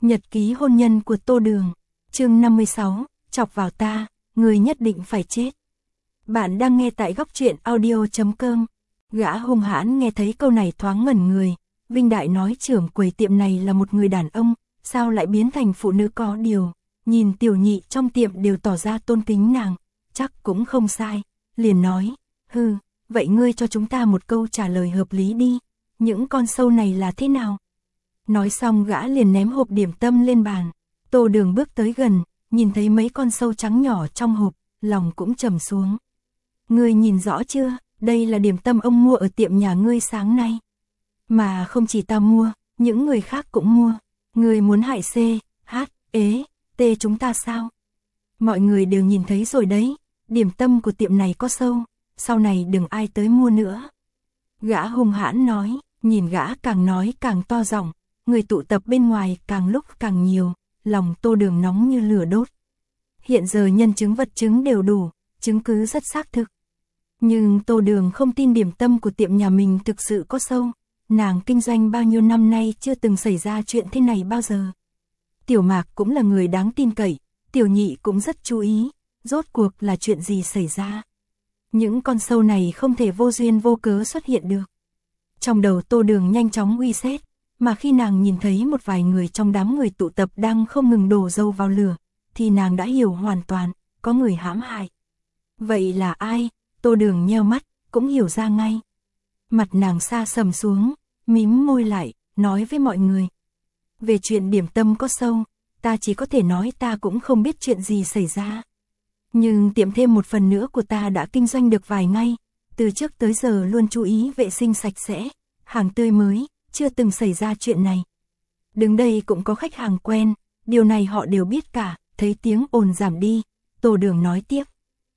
Nhật ký hôn nhân của Tô Đường, chương 56, chọc vào ta, người nhất định phải chết. Bạn đang nghe tại góc truyện audio.com. Gã hung hãn nghe thấy câu này thoáng ngẩn người. Vinh Đại nói trưởng quầy tiệm này là một người đàn ông, sao lại biến thành phụ nữ có điều. Nhìn tiểu nhị trong tiệm đều tỏ ra tôn kính nàng, chắc cũng không sai. Liền nói, vậy ngươi cho chúng ta một câu trả lời hợp lý đi. Những con sâu này là thế nào? Nói xong gã liền ném hộp điểm tâm lên bàn. Tô Đường bước tới gần, nhìn thấy mấy con sâu trắng nhỏ trong hộp, lòng cũng trầm xuống. Ngươi nhìn rõ chưa, đây là điểm tâm ông mua ở tiệm nhà ngươi sáng nay. Mà không chỉ ta mua, những người khác cũng mua. Ngươi muốn hại C, H, E, T chúng ta sao? Mọi người đều nhìn thấy rồi đấy, điểm tâm của tiệm này có sâu, sau này đừng ai tới mua nữa. Gã hung hãn nói, nhìn gã càng nói càng to giọng, người tụ tập bên ngoài càng lúc càng nhiều, lòng Tô Đường nóng như lửa đốt. Hiện giờ nhân chứng vật chứng đều đủ, chứng cứ rất xác thực. Nhưng Tô Đường không tin điểm tâm của tiệm nhà mình thực sự có sâu, nàng kinh doanh bao nhiêu năm nay chưa từng xảy ra chuyện thế này bao giờ. Tiểu Mạc cũng là người đáng tin cậy, Tiểu Nhị cũng rất chú ý, rốt cuộc là chuyện gì xảy ra. Những con sâu này không thể vô duyên vô cớ xuất hiện được. Trong đầu Tô Đường nhanh chóng uy xét, mà khi nàng nhìn thấy một vài người trong đám người tụ tập đang không ngừng đổ dầu vào lửa, thì nàng đã hiểu hoàn toàn, có người hãm hại. Vậy là ai? Tô Đường nheo mắt, cũng hiểu ra ngay. Mặt nàng xa sầm xuống, mím môi lại, nói với mọi người. Về chuyện điểm tâm có sâu, ta chỉ có thể nói ta cũng không biết chuyện gì xảy ra. Nhưng tiệm thêm một phần nữa của ta đã kinh doanh được vài ngày, từ trước tới giờ luôn chú ý vệ sinh sạch sẽ, hàng tươi mới, chưa từng xảy ra chuyện này. Đứng đây cũng có khách hàng quen, điều này họ đều biết cả. Thấy tiếng ồn giảm đi, Tô Đường nói tiếp.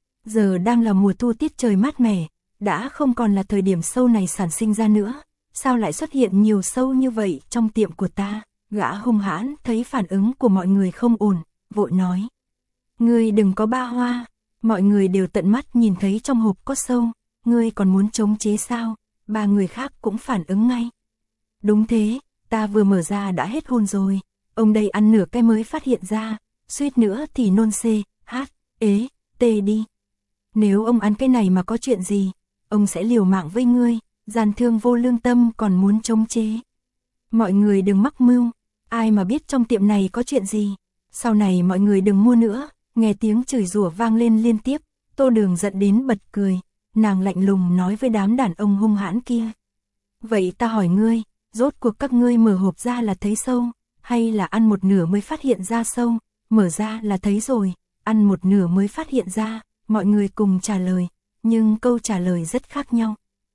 Giờ đang là mùa thu, tiết trời mát mẻ, đã không còn là thời điểm sâu này sản sinh ra nữa, sao lại xuất hiện nhiều sâu như vậy trong tiệm của ta? Gã hung hãn thấy phản ứng của mọi người không ổn, vội nói. Ngươi đừng có ba hoa, mọi người đều tận mắt nhìn thấy trong hộp có sâu, ngươi còn muốn chống chế sao? Ba người khác cũng phản ứng ngay. Đúng thế, ta vừa mở ra đã hết hồn rồi, ông đây ăn nửa cái mới phát hiện ra, suýt nữa thì nôn C, H, E, T đi. Nếu ông ăn cái này mà có chuyện gì, ông sẽ liều mạng với ngươi, gian thương vô lương tâm còn muốn chống chế. Mọi người đừng mắc mưu, ai mà biết trong tiệm này có chuyện gì, sau này mọi người đừng mua nữa. Nghe tiếng chửi rủa vang lên liên tiếp, Tô Đường giận đến bật cười, nàng lạnh lùng nói với đám đàn ông hung hãn kia. Vậy ta hỏi ngươi, rốt cuộc các ngươi mở hộp ra là thấy sâu, hay là ăn một nửa mới phát hiện ra sâu? Mở ra là thấy rồi, ăn một nửa mới phát hiện ra, mọi người cùng trả lời, nhưng câu trả lời rất khác nhau.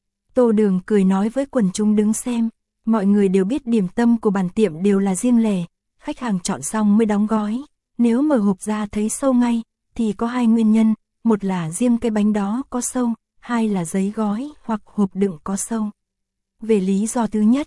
Tô Đường cười nói với quần chúng đứng xem, mọi người đều biết điểm tâm của bản tiệm đều là riêng lẻ, khách hàng chọn xong mới đóng gói. Nếu mở hộp ra thấy sâu ngay, thì có hai nguyên nhân, một là riêng cái bánh đó có sâu, hai là giấy gói hoặc hộp đựng có sâu. Về lý do thứ nhất,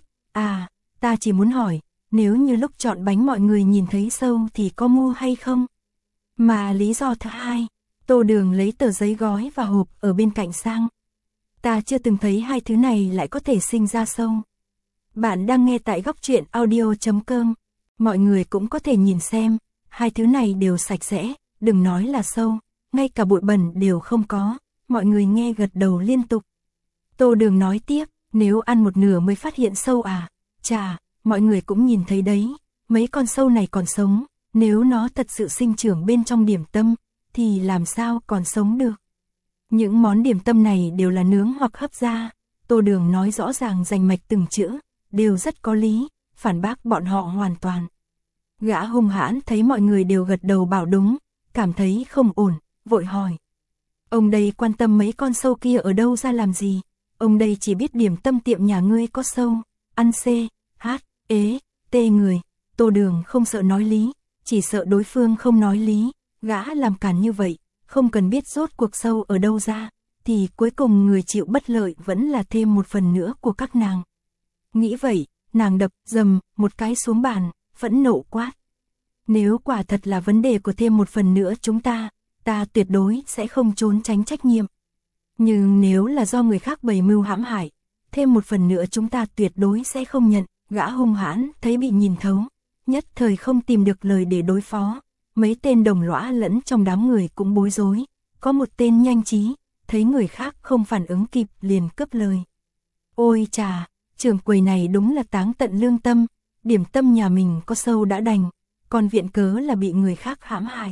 ta chỉ muốn hỏi, nếu như lúc chọn bánh mọi người nhìn thấy sâu thì có mua hay không? Mà lý do thứ hai, Tô Đường lấy tờ giấy gói và hộp ở bên cạnh sang. Ta chưa từng thấy hai thứ này lại có thể sinh ra sâu. Bạn đang nghe tại góc truyện audio.com, mọi người cũng có thể nhìn xem, hai thứ này đều sạch sẽ, đừng nói là sâu, ngay cả bụi bẩn đều không có, mọi người nghe gật đầu liên tục. Tô Đường nói tiếp, nếu ăn một nửa mới phát hiện sâu chà, mọi người cũng nhìn thấy đấy, mấy con sâu này còn sống, nếu nó thật sự sinh trưởng bên trong điểm tâm, thì làm sao còn sống được. Những món điểm tâm này đều là nướng hoặc hấp ra, Tô Đường nói rõ ràng rành mạch từng chữ, đều rất có lý, phản bác bọn họ hoàn toàn. Gã hung hãn thấy mọi người đều gật đầu bảo đúng, cảm thấy không ổn, vội hỏi. Ông đây quan tâm mấy con sâu kia ở đâu ra làm gì? Ông đây chỉ biết điểm tâm tiệm nhà ngươi có sâu, ăn C, H, E, T người. Tô Đường không sợ nói lý, chỉ sợ đối phương không nói lý, gã làm cản như vậy, không cần biết rốt cuộc sâu ở đâu ra, thì cuối cùng người chịu bất lợi vẫn là thêm một phần nữa của các nàng. Nghĩ vậy, nàng đập dầm một cái xuống bàn, phẫn nộ quát. Nếu quả thật là vấn đề của thêm một phần nữa ta tuyệt đối sẽ không trốn tránh trách nhiệm. Nhưng nếu là do người khác bày mưu hãm hại, thêm một phần nữa chúng ta tuyệt đối sẽ không nhận. Gã hung hãn thấy bị nhìn thấu, nhất thời không tìm được lời để đối phó. Mấy tên đồng lõa lẫn trong đám người cũng bối rối, có một tên nhanh trí, thấy người khác không phản ứng kịp liền cướp lời. Ôi chà, trưởng quầy này đúng là táng tận lương tâm, điểm tâm nhà mình có sâu đã đành, còn viện cớ là bị người khác hãm hại.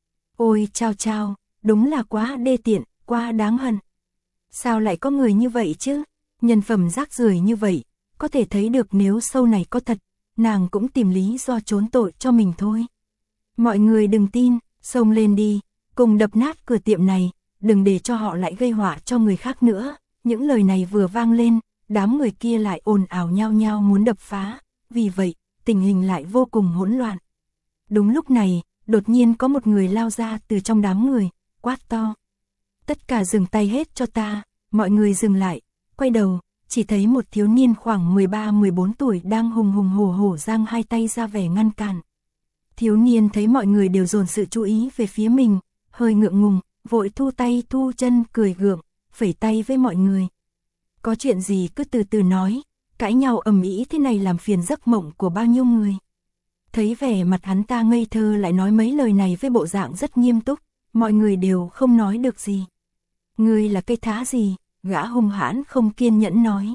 Ôi chao chao, đúng là quá đê tiện, quá đáng hận. Sao lại có người như vậy chứ? Nhân phẩm rác rưởi như vậy, có thể thấy được nếu sâu này có thật, nàng cũng tìm lý do trốn tội cho mình thôi. Mọi người đừng tin, xông lên đi, cùng đập nát cửa tiệm này, đừng để cho họ lại gây họa cho người khác nữa. Những lời này vừa vang lên, đám người kia lại ồn ào nhao nhao muốn đập phá, vì vậy, tình hình lại vô cùng hỗn loạn. Đúng lúc này, đột nhiên có một người lao ra từ trong đám người, quát to. Tất cả dừng tay hết cho ta, mọi người dừng lại, quay đầu, chỉ thấy một thiếu niên khoảng 13-14 tuổi đang hùng hùng hổ hổ giang hai tay ra vẻ ngăn cản. Thiếu niên thấy mọi người đều dồn sự chú ý về phía mình, hơi ngượng ngùng, vội thu tay thu chân cười gượng, phẩy tay với mọi người. Có chuyện gì cứ từ từ nói, cãi nhau ầm ĩ thế này làm phiền giấc mộng của bao nhiêu người. Thấy vẻ mặt hắn ta ngây thơ lại nói mấy lời này với bộ dạng rất nghiêm túc, mọi người đều không nói được gì. Ngươi là cây thá gì? Gã hung hãn không kiên nhẫn nói.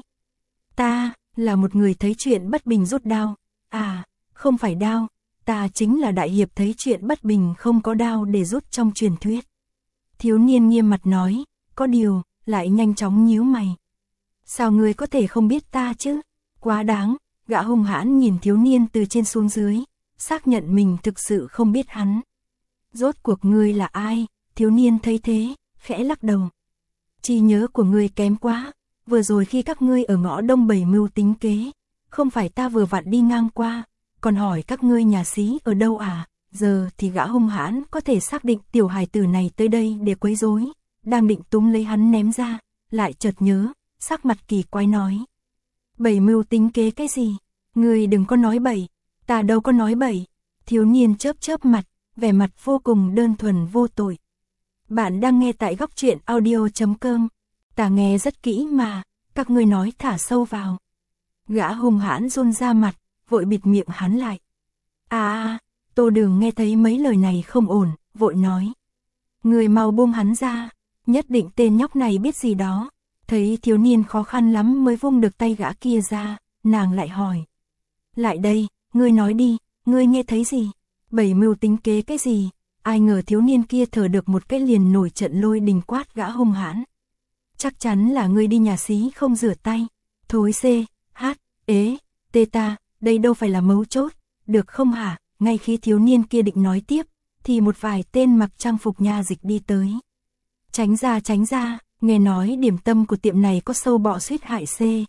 Ta, là một người thấy chuyện bất bình rút đao. À, không phải đao, ta chính là đại hiệp thấy chuyện bất bình không có đao để rút trong truyền thuyết. Thiếu niên nghiêm mặt nói, có điều, lại nhanh chóng nhíu mày. Sao ngươi có thể không biết ta chứ? Quá đáng, gã hung hãn nhìn thiếu niên từ trên xuống dưới, xác nhận mình thực sự không biết hắn. Rốt cuộc ngươi là ai? Thiếu niên thấy thế, khẽ lắc đầu. Trí nhớ của ngươi kém quá, vừa rồi khi các ngươi ở ngõ đông bày mưu tính kế, không phải ta vừa vặn đi ngang qua, còn hỏi các ngươi nhà xí ở đâu à? Giờ thì gã hung hãn có thể xác định tiểu hài tử này tới đây để quấy rối, đang định túm lấy hắn ném ra, lại chợt nhớ, sắc mặt kỳ quái nói. Bày mưu tính kế cái gì? Ngươi đừng có nói bậy, ta đâu có nói bậy. Thiếu niên chớp chớp mặt, vẻ mặt vô cùng đơn thuần vô tội. Bạn đang nghe tại góc truyện audio.com. Ta nghe rất kỹ mà, các ngươi nói thả sâu vào. Gã hung hãn run ra mặt, vội bịt miệng hắn lại. Tô Đường nghe thấy mấy lời này không ổn, vội nói. Người mau buông hắn ra, nhất định tên nhóc này biết gì đó. Thấy thiếu niên khó khăn lắm mới vung được tay gã kia ra, nàng lại hỏi. Lại đây, ngươi nói đi, ngươi nghe thấy gì? Bày mưu tính kế cái gì? Ai ngờ thiếu niên kia thở được một cái liền nổi trận lôi đình quát gã hung hãn. Chắc chắn là ngươi đi nhà xí không rửa tay. Thối tê ta, đây đâu phải là mấu chốt, được không hả? Ngay khi thiếu niên kia định nói tiếp, thì một vài tên mặc trang phục nha dịch đi tới. Tránh ra, nghe nói điểm tâm của tiệm này có sâu bọ suýt hại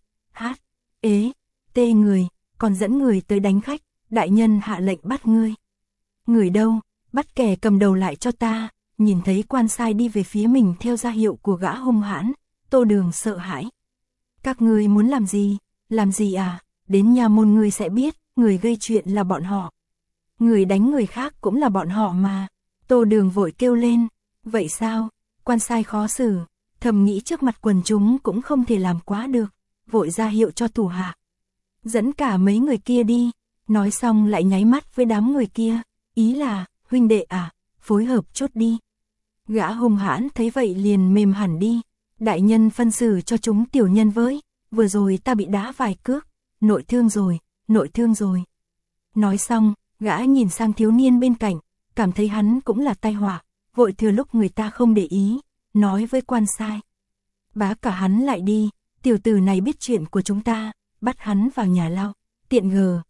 tê người, còn dẫn người tới đánh khách, đại nhân hạ lệnh bắt ngươi. Người đâu? Bắt kẻ cầm đầu lại cho ta. Nhìn thấy quan sai đi về phía mình theo ra hiệu của gã hung hãn, Tô Đường sợ hãi. Các ngươi muốn làm gì? Làm gì à? Đến nhà môn ngươi sẽ biết, người gây chuyện là bọn họ. Người đánh người khác cũng là bọn họ mà. Tô Đường vội kêu lên. Vậy sao? Quan sai khó xử, thầm nghĩ trước mặt quần chúng cũng không thể làm quá được, vội ra hiệu cho thủ hạ. Dẫn cả mấy người kia đi, nói xong lại nháy mắt với đám người kia, ý là, huynh đệ à, phối hợp chút đi. Gã hung hãn thấy vậy liền mềm hẳn đi, đại nhân phân xử cho chúng tiểu nhân với, vừa rồi ta bị đá vài cước, nội thương rồi. Nói xong, gã nhìn sang thiếu niên bên cạnh, cảm thấy hắn cũng là tai họa, vội thừa lúc người ta không để ý, nói với quan sai. Bá cả hắn lại đi, tiểu tử này biết chuyện của chúng ta, bắt hắn vào nhà lao, tiện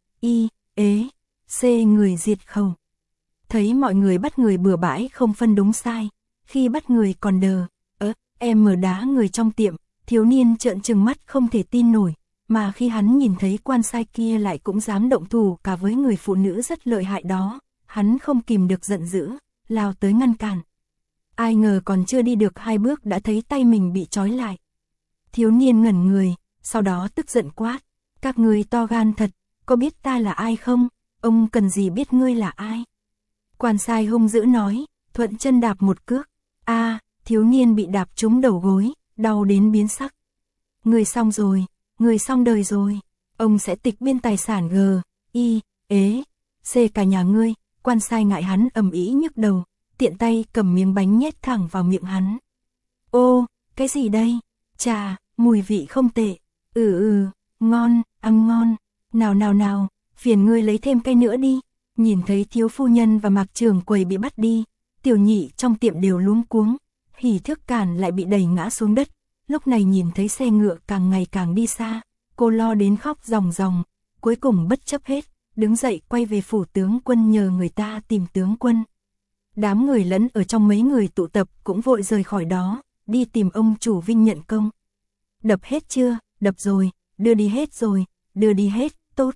người diệt khẩu. Thấy mọi người bắt người bừa bãi không phân đúng sai, khi bắt người còn em mở đá người trong tiệm, thiếu niên trợn trừng mắt không thể tin nổi, mà khi hắn nhìn thấy quan sai kia lại cũng dám động thủ cả với người phụ nữ rất lợi hại đó, hắn không kìm được giận dữ, lao tới ngăn cản. Ai ngờ còn chưa đi được 2 bước đã thấy tay mình bị trói lại. Thiếu niên ngẩn người, sau đó tức giận quát, các ngươi to gan thật, có biết ta là ai không? Ông cần gì biết ngươi là ai? Quan sai hung dữ nói, thuận chân đạp một cước. Thiếu niên bị đạp trúng đầu gối, đau đến biến sắc. Ngươi xong rồi, ngươi xong đời rồi. Ông sẽ tịch biên tài sản xê cả nhà ngươi. Quan sai ngại hắn ầm ĩ nhức đầu, tiện tay cầm miếng bánh nhét thẳng vào miệng hắn. Ô, cái gì đây? Chà, mùi vị không tệ. Ngon, ăn ngon. Nào, phiền ngươi lấy thêm cái nữa đi. Nhìn thấy thiếu phu nhân và Mạc trưởng quầy bị bắt đi, tiểu nhị trong tiệm đều luống cuống, hỉ thước cản lại bị đẩy ngã xuống đất. Lúc này nhìn thấy xe ngựa càng ngày càng đi xa, cô lo đến khóc ròng ròng, cuối cùng bất chấp hết, đứng dậy quay về phủ tướng quân nhờ người ta tìm tướng quân. Đám người lẫn ở trong mấy người tụ tập cũng vội rời khỏi đó, đi tìm ông chủ Vinh nhận công. Đập hết chưa? Đập rồi. Đưa đi hết rồi. Đưa đi hết, tốt.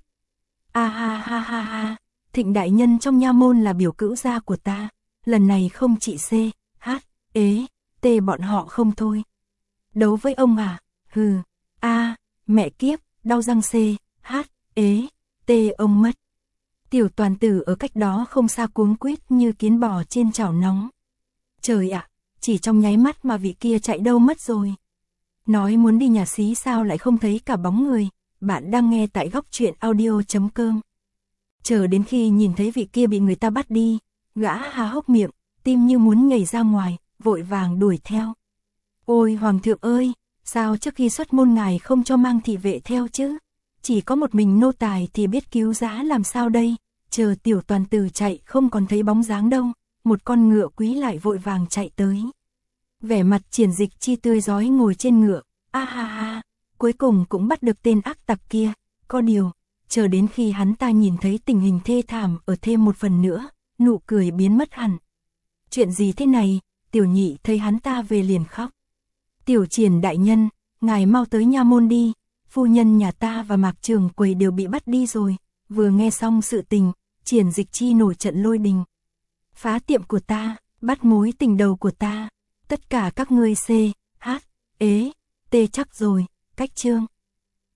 Ha, Thịnh đại nhân trong nha môn là biểu cữu gia của ta, lần này không trị C, H, ế, T bọn họ không thôi. Đấu với ông à? Hừ, mẹ kiếp, đau răng C, H, ế, T ông mất. Tiểu toàn tử ở cách đó không xa cuống quýt như kiến bò trên chảo nóng. Trời ạ, chỉ trong nháy mắt mà vị kia chạy đâu mất rồi. Nói muốn đi nhà xí sao lại không thấy cả bóng người. Bạn đang nghe tại góc truyện audio.com. Chờ đến khi nhìn thấy vị kia bị người ta bắt đi, gã há hốc miệng, tim như muốn nhảy ra ngoài, vội vàng đuổi theo. Ôi hoàng thượng ơi, sao trước khi xuất môn ngài không cho mang thị vệ theo chứ? Chỉ có một mình nô tài thì biết cứu giá làm sao đây? Chờ tiểu toàn tử chạy không còn thấy bóng dáng đâu, một con ngựa quý lại vội vàng chạy tới. Vẻ mặt Triển Dịch Chi tươi rói ngồi trên ngựa, ha, cuối cùng cũng bắt được tên ác tặc kia. Có điều, chờ đến khi hắn ta nhìn thấy tình hình thê thảm ở thêm một phần nữa, nụ cười biến mất hẳn. Chuyện gì thế này? Tiểu nhị thấy hắn ta về liền khóc. Tiểu Triển đại nhân, ngài mau tới nha môn đi, phu nhân nhà ta và Mạc trưởng quầy đều bị bắt đi rồi. Vừa nghe xong sự tình, Triển Dịch Chi nổi trận lôi đình. Phá tiệm của ta, bắt mối tình đầu của ta, tất cả các ngươi C, H, ế, T chắc rồi, cách chương.